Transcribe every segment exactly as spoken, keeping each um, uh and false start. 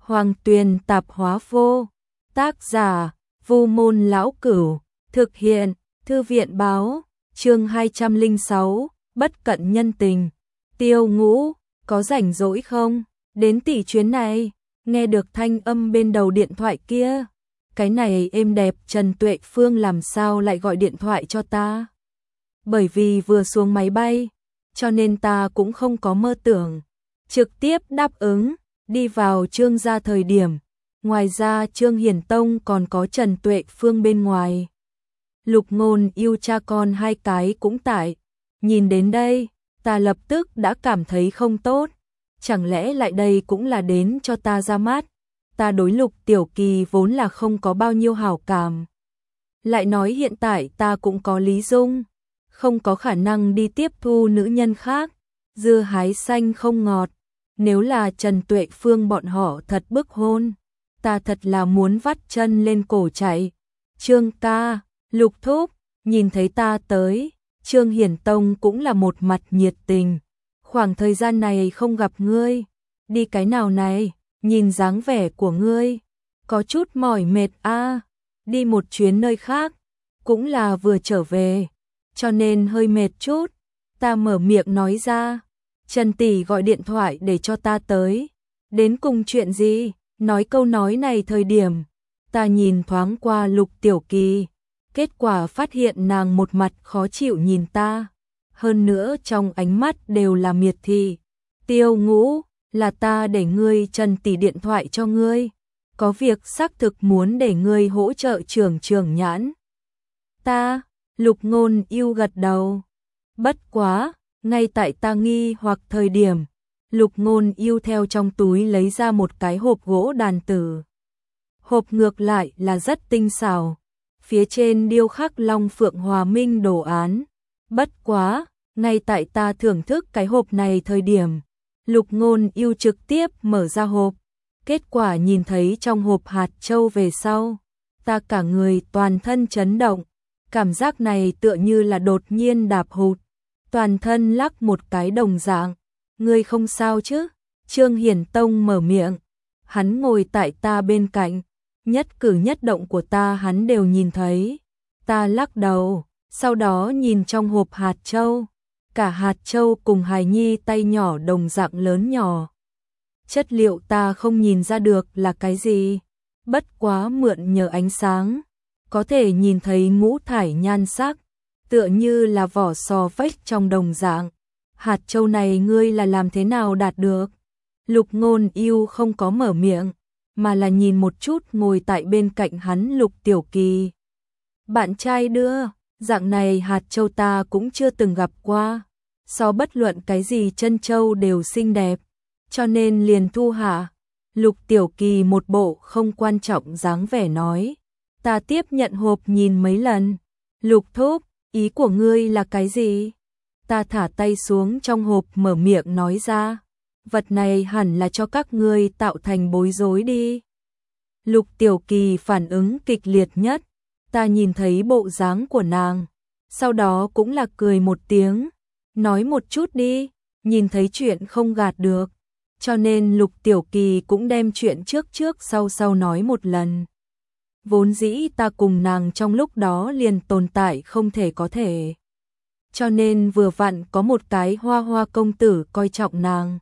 Hoàng Tuyền tạp hóa vô. Tác giả, Vu Môn Lão Cửu. Thực hiện, Thư viện báo. Chương hai trăm lẻ sáu, bất cận nhân tình. Tiêu Ngũ, có rảnh rỗi không? Đến tỷ chuyến này. Nghe được thanh âm bên đầu điện thoại kia. Cái này êm đẹp, Trần Tuệ Phương làm sao lại gọi điện thoại cho ta? Bởi vì vừa xuống máy bay, cho nên ta cũng không có mơ tưởng. Trực tiếp đáp ứng, đi vào Trương gia thời điểm. Ngoài ra Trương Hiển Tông còn có Trần Tuệ Phương bên ngoài. Lục Ngôn yêu cha con hai cái cũng tại. Nhìn đến đây, ta lập tức đã cảm thấy không tốt. Chẳng lẽ lại đây cũng là đến cho ta ra mắt? Ta đối Lục Tiểu Kỳ vốn là không có bao nhiêu hảo cảm. Lại nói hiện tại ta cũng có Lý Dung, không có khả năng đi tiếp thu nữ nhân khác. Dưa hái xanh không ngọt. Nếu là Trần Tuệ Phương bọn họ thật bức hôn, ta thật là muốn vắt chân lên cổ chạy. Trương ca, Lục thúc, nhìn thấy ta tới, Trương Hiển Tông cũng là một mặt nhiệt tình. Khoảng thời gian này không gặp ngươi, đi cái nào này, nhìn dáng vẻ của ngươi, có chút mỏi mệt a, à, đi một chuyến nơi khác, cũng là vừa trở về, cho nên hơi mệt chút. Ta mở miệng nói ra, Trần tỷ gọi điện thoại để cho ta tới, đến cùng chuyện gì? Nói câu nói này thời điểm, ta nhìn thoáng qua Lục Tiểu Kỳ, kết quả phát hiện nàng một mặt khó chịu nhìn ta, hơn nữa trong ánh mắt đều là miệt thị. Tiêu Ngũ, là ta để ngươi Trần tỷ điện thoại cho ngươi, có việc xác thực muốn để ngươi hỗ trợ trưởng trưởng nhãn. Ta, Lục Ngôn yêu gật đầu. Bất quá, ngay tại ta nghi hoặc thời điểm, Lục Ngôn yêu theo trong túi lấy ra một cái hộp gỗ đàn tử. Hộp ngược lại là rất tinh xảo, phía trên điêu khắc Long Phượng Hòa Minh đồ án. Bất quá, ngay tại ta thưởng thức cái hộp này thời điểm, Lục Ngôn yêu trực tiếp mở ra hộp, kết quả nhìn thấy trong hộp hạt châu về sau, ta cả người toàn thân chấn động, cảm giác này tựa như là đột nhiên đạp hụt, toàn thân lắc một cái đồng dạng. Ngươi không sao chứ? Trương Hiển Tông mở miệng, hắn ngồi tại ta bên cạnh, nhất cử nhất động của ta hắn đều nhìn thấy. Ta lắc đầu, sau đó nhìn trong hộp hạt châu, cả hạt châu cùng hài nhi tay nhỏ đồng dạng lớn nhỏ. Chất liệu ta không nhìn ra được là cái gì, bất quá mượn nhờ ánh sáng, có thể nhìn thấy ngũ thải nhan sắc, tựa như là vỏ sò vách trong đồng dạng. Hạt châu này ngươi là làm thế nào đạt được? Lục Ngôn yêu không có mở miệng, mà là nhìn một chút ngồi tại bên cạnh hắn Lục Tiểu Kỳ. Bạn trai đưa, dạng này hạt châu ta cũng chưa từng gặp qua, so bất luận cái gì chân châu đều xinh đẹp, cho nên liền thu hạ. Lục Tiểu Kỳ một bộ không quan trọng dáng vẻ nói. Ta tiếp nhận hộp nhìn mấy lần. Lục thúc, ý của ngươi là cái gì? Ta thả tay xuống trong hộp mở miệng nói ra. Vật này hẳn là cho các ngươi tạo thành bối rối đi. Lục Tiểu Kỳ phản ứng kịch liệt nhất. Ta nhìn thấy bộ dáng của nàng, sau đó cũng là cười một tiếng. Nói một chút đi, nhìn thấy chuyện không gạt được. Cho nên Lục Tiểu Kỳ cũng đem chuyện trước trước sau sau nói một lần. Vốn dĩ ta cùng nàng trong lúc đó liền tồn tại không thể có thể. Cho nên vừa vặn có một cái Hoa Hoa công tử coi trọng nàng.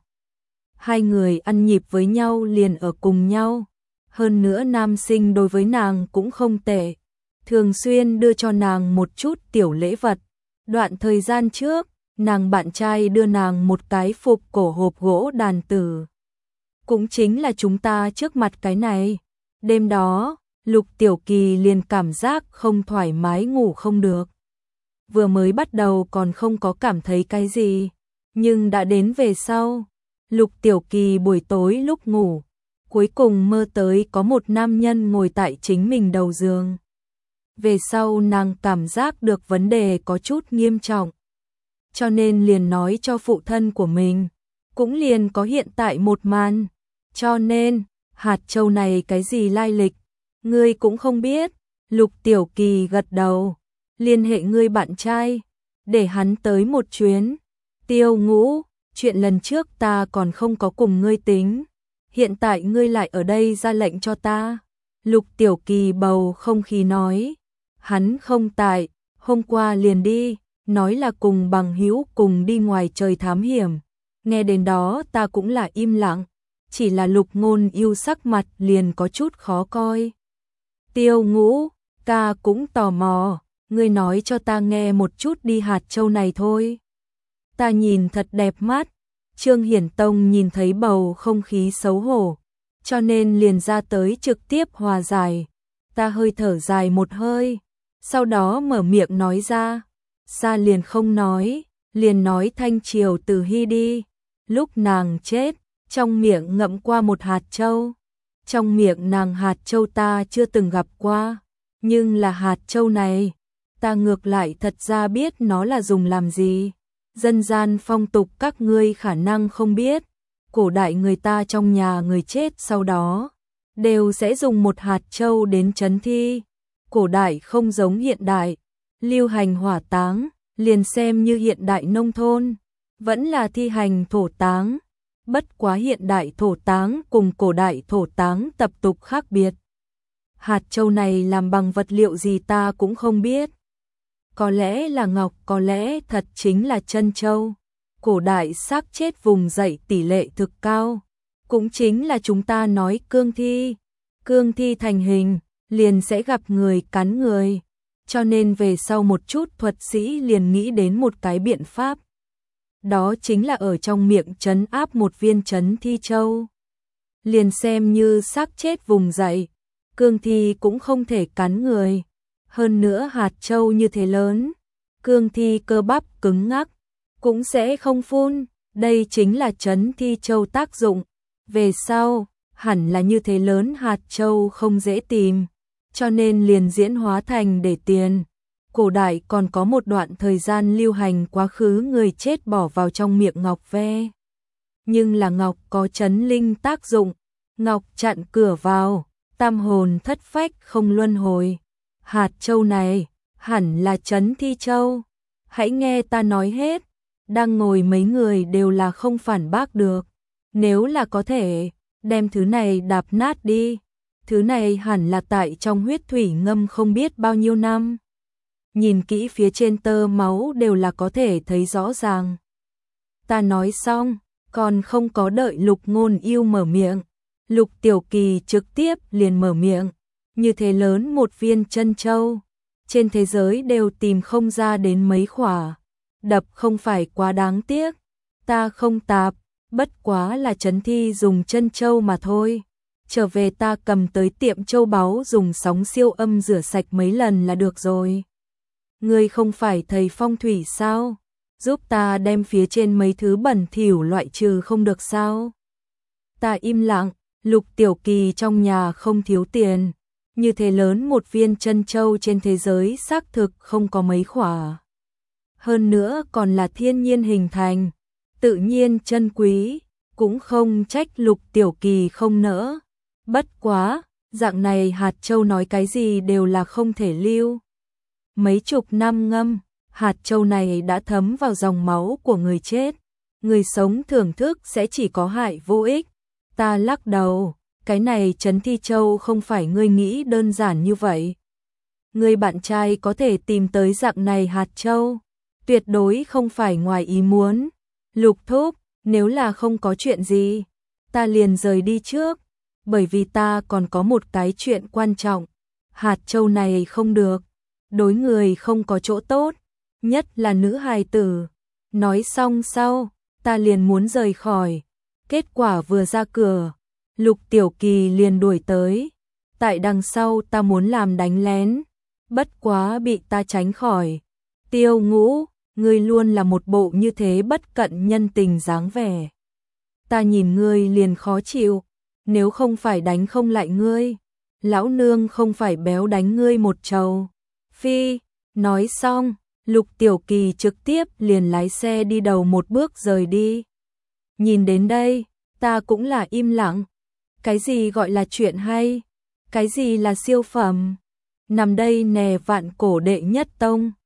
Hai người ăn nhịp với nhau liền ở cùng nhau. Hơn nữa nam sinh đối với nàng cũng không tệ, thường xuyên đưa cho nàng một chút tiểu lễ vật. Đoạn thời gian trước, nàng bạn trai đưa nàng một cái phục cổ hộp gỗ đàn tử. Cũng chính là chúng ta trước mặt cái này. Đêm đó, Lục Tiểu Kỳ liền cảm giác không thoải mái ngủ không được. Vừa mới bắt đầu còn không có cảm thấy cái gì, nhưng đã đến về sau, Lục Tiểu Kỳ buổi tối lúc ngủ, cuối cùng mơ tới có một nam nhân ngồi tại chính mình đầu giường. Về sau nàng cảm giác được vấn đề có chút nghiêm trọng, cho nên liền nói cho phụ thân của mình, cũng liền có hiện tại một màn. Cho nên, hạt châu này cái gì lai lịch, ngươi cũng không biết. Lục Tiểu Kỳ gật đầu, liên hệ ngươi bạn trai, để hắn tới một chuyến. Tiêu Ngũ, chuyện lần trước ta còn không có cùng ngươi tính, hiện tại ngươi lại ở đây ra lệnh cho ta. Lục Tiểu Kỳ bầu không khí nói, hắn không tại, hôm qua liền đi, nói là cùng bằng hữu cùng đi ngoài trời thám hiểm. Nghe đến đó ta cũng là im lặng, chỉ là Lục Ngôn Yêu sắc mặt liền có chút khó coi. Tiêu Ngũ, ca cũng tò mò, ngươi nói cho ta nghe một chút đi, hạt châu này thôi. Ta nhìn thật đẹp mắt. Trương Hiển Tông nhìn thấy bầu không khí xấu hổ, cho nên liền ra tới trực tiếp hòa giải. Ta hơi thở dài một hơi, sau đó mở miệng nói ra, xa liền không nói, liền nói Thanh Triều Tử Hy đi. Lúc nàng chết, trong miệng ngậm qua một hạt châu. Trong miệng nàng hạt châu ta chưa từng gặp qua, nhưng là hạt châu này, ta ngược lại thật ra biết nó là dùng làm gì. Dân gian phong tục các ngươi khả năng không biết, cổ đại người ta trong nhà người chết sau đó đều sẽ dùng một hạt châu đến trấn thi. Cổ đại không giống hiện đại, lưu hành hỏa táng, liền xem như hiện đại nông thôn, vẫn là thi hành thổ táng. Bất quá hiện đại thổ táng cùng cổ đại thổ táng tập tục khác biệt. Hạt châu này làm bằng vật liệu gì ta cũng không biết. Có lẽ là ngọc, có lẽ thật chính là chân châu. Cổ đại xác chết vùng dậy tỷ lệ thực cao, cũng chính là chúng ta nói cương thi. Cương thi thành hình, liền sẽ gặp người cắn người, cho nên về sau một chút thuật sĩ liền nghĩ đến một cái biện pháp. Đó chính là ở trong miệng trấn áp một viên trấn thi châu. Liền xem như xác chết vùng dậy, cương thi cũng không thể cắn người. Hơn nữa hạt châu như thế lớn, cương thi cơ bắp cứng ngắc, cũng sẽ không phun. Đây chính là trấn thi châu tác dụng. Về sau, hẳn là như thế lớn hạt châu không dễ tìm, cho nên liền diễn hóa thành để tiền. Cổ đại còn có một đoạn thời gian lưu hành quá khứ người chết bỏ vào trong miệng ngọc ve. Nhưng là ngọc có trấn linh tác dụng, ngọc chặn cửa vào, tam hồn thất phách không luân hồi. Hạt châu này, hẳn là trấn thi châu. Hãy nghe ta nói hết, đang ngồi mấy người đều là không phản bác được. Nếu là có thể, đem thứ này đạp nát đi. Thứ này hẳn là tại trong huyết thủy ngâm không biết bao nhiêu năm. Nhìn kỹ phía trên tơ máu đều là có thể thấy rõ ràng. Ta nói xong, còn không có đợi Lục Ngôn Yêu mở miệng. Lục Tiểu Kỳ trực tiếp liền mở miệng. Như thế lớn một viên chân châu, trên thế giới đều tìm không ra đến mấy khỏa. Đập không phải quá đáng tiếc. Ta không tạp, bất quá là trấn thi dùng chân châu mà thôi. Trở về ta cầm tới tiệm châu báu dùng sóng siêu âm rửa sạch mấy lần là được rồi. Ngươi không phải thầy phong thủy sao? Giúp ta đem phía trên mấy thứ bẩn thỉu loại trừ không được sao? Ta im lặng. Lục Tiểu Kỳ trong nhà không thiếu tiền, như thế lớn một viên chân châu trên thế giới xác thực không có mấy khỏa. Hơn nữa còn là thiên nhiên hình thành, tự nhiên chân quý, cũng không trách Lục Tiểu Kỳ không nỡ. Bất quá, dạng này hạt châu nói cái gì đều là không thể lưu. Mấy chục năm ngâm, hạt châu này đã thấm vào dòng máu của người chết. Người sống thưởng thức sẽ chỉ có hại vô ích. Ta lắc đầu, cái này trấn thi châu không phải ngươi nghĩ đơn giản như vậy. Người bạn trai có thể tìm tới dạng này hạt châu, tuyệt đối không phải ngoài ý muốn. Lục thúc, nếu là không có chuyện gì, ta liền rời đi trước, bởi vì ta còn có một cái chuyện quan trọng. Hạt châu này không được, đối người không có chỗ tốt, nhất là nữ hài tử. Nói xong sau, ta liền muốn rời khỏi. Kết quả vừa ra cửa, Lục Tiểu Kỳ liền đuổi tới. Tại đằng sau ta muốn làm đánh lén, bất quá bị ta tránh khỏi. Tiêu Ngũ, ngươi luôn là một bộ như thế bất cận nhân tình dáng vẻ. Ta nhìn ngươi liền khó chịu, nếu không phải đánh không lại ngươi, lão nương không phải béo đánh ngươi một trầu. Phi, nói xong, Lục Tiểu Kỳ trực tiếp liền lái xe đi đầu một bước rời đi. Nhìn đến đây, ta cũng là im lặng. Cái gì gọi là chuyện hay? Cái gì là siêu phẩm? Nằm đây nè vạn cổ đệ nhất tông,